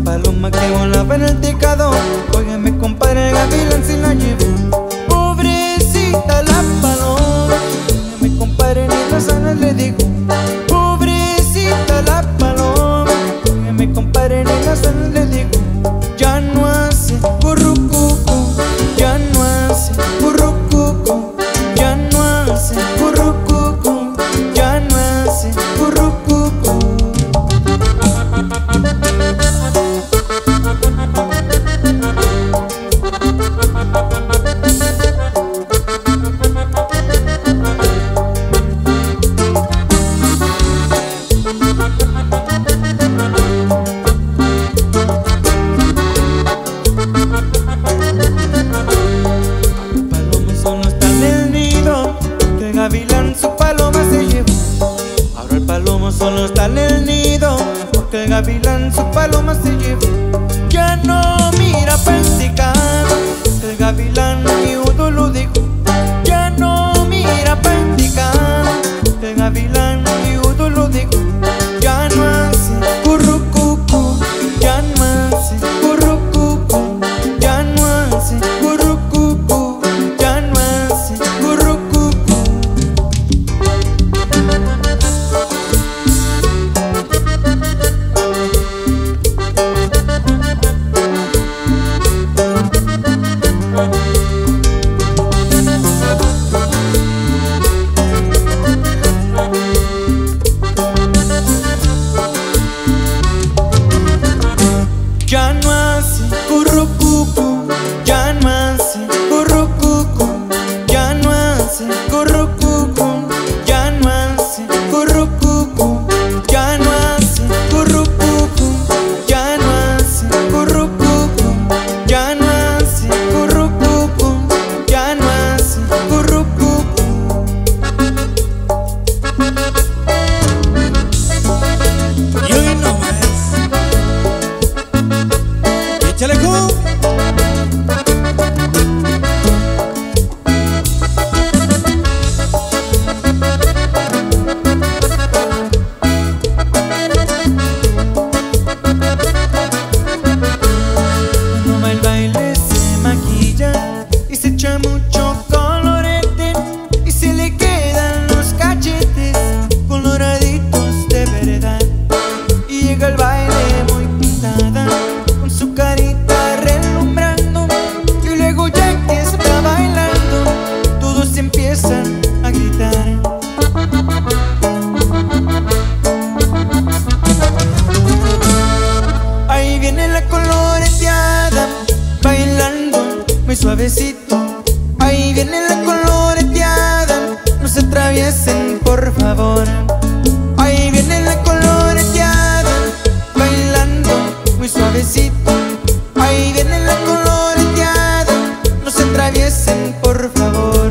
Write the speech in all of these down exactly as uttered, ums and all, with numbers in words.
paloma que volaba en el tejado. Óigame, compadre, el gavilán se la llevó. Pobrecita la paloma, óigame, compadre, ni las alas le digo. Pobrecita la paloma, óigame, compadre, ni las alas le digo. Ya no hace currucucu, ya no hace currucucu, ya no hace currucucu, ya no hace currucucu. Solo está en el nido, porque el gavilán su paloma se llevó. Ya no mira practicando, el gavilán miudo lo dijo. Ya no mira practicando, el gavilán miudo lo dijo. Ya no hace currucucu, ya no hace currucucu, ya no hace currucucu, ya no hace currucucu. Ya no hace currucucu, ya no hace currucucu, ya no hace currucucu, ya no hace currucucu, ya no hace currucucu, ya no hace currucucu, ya no hace currucucu, ya no hace currucucu. Y hoy no más. ¡Échale cu! Cuando va el baile se maquilla y se echa mucho colorete y se le quedan los cachetes coloraditos de verdad. Y llega el baile muy pintada, con su carita relumbrando, y luego ya que está bailando, todos empiezan a gritar. Ahí viene la coloreteada, bailando muy suavecito. Ahí viene la coloreteada, no se atraviesen por favor. Ahí viene la coloreteada, bailando muy suavecito. Ahí viene la coloreteada, no se atraviesen por favor.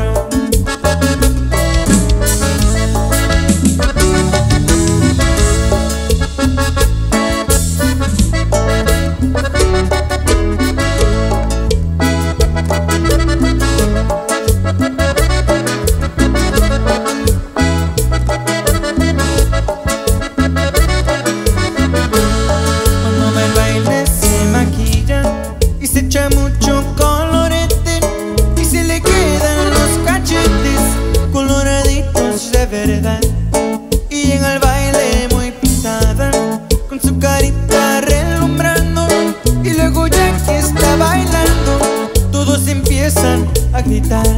Cuando va el baile se maquilla y se echa mucho colorete y se le quedan los cachetes coloraditos de verdad. Y llega al baile muy pintada, con su carita relumbrando, y luego ya que está bailando, todos empiezan a gritar.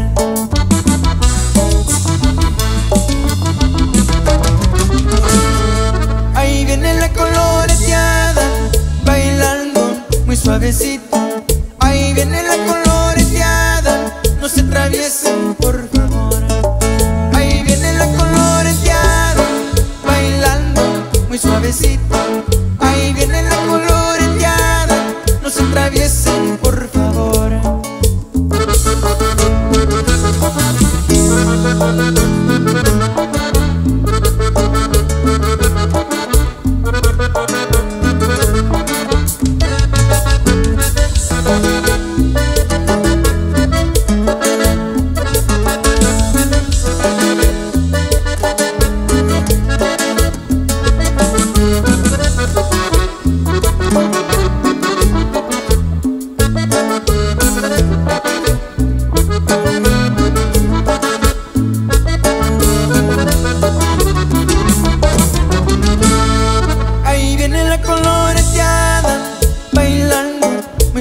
Ahí viene la coloreteada, bailando muy suavecito. Ahí viene la coloreteada, no se atraviesen por favor. Ahí viene la coloreteada, bailando muy suavecito. Ahí viene la coloreteada, no se atraviesen por favor. Thank you.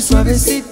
suavecito.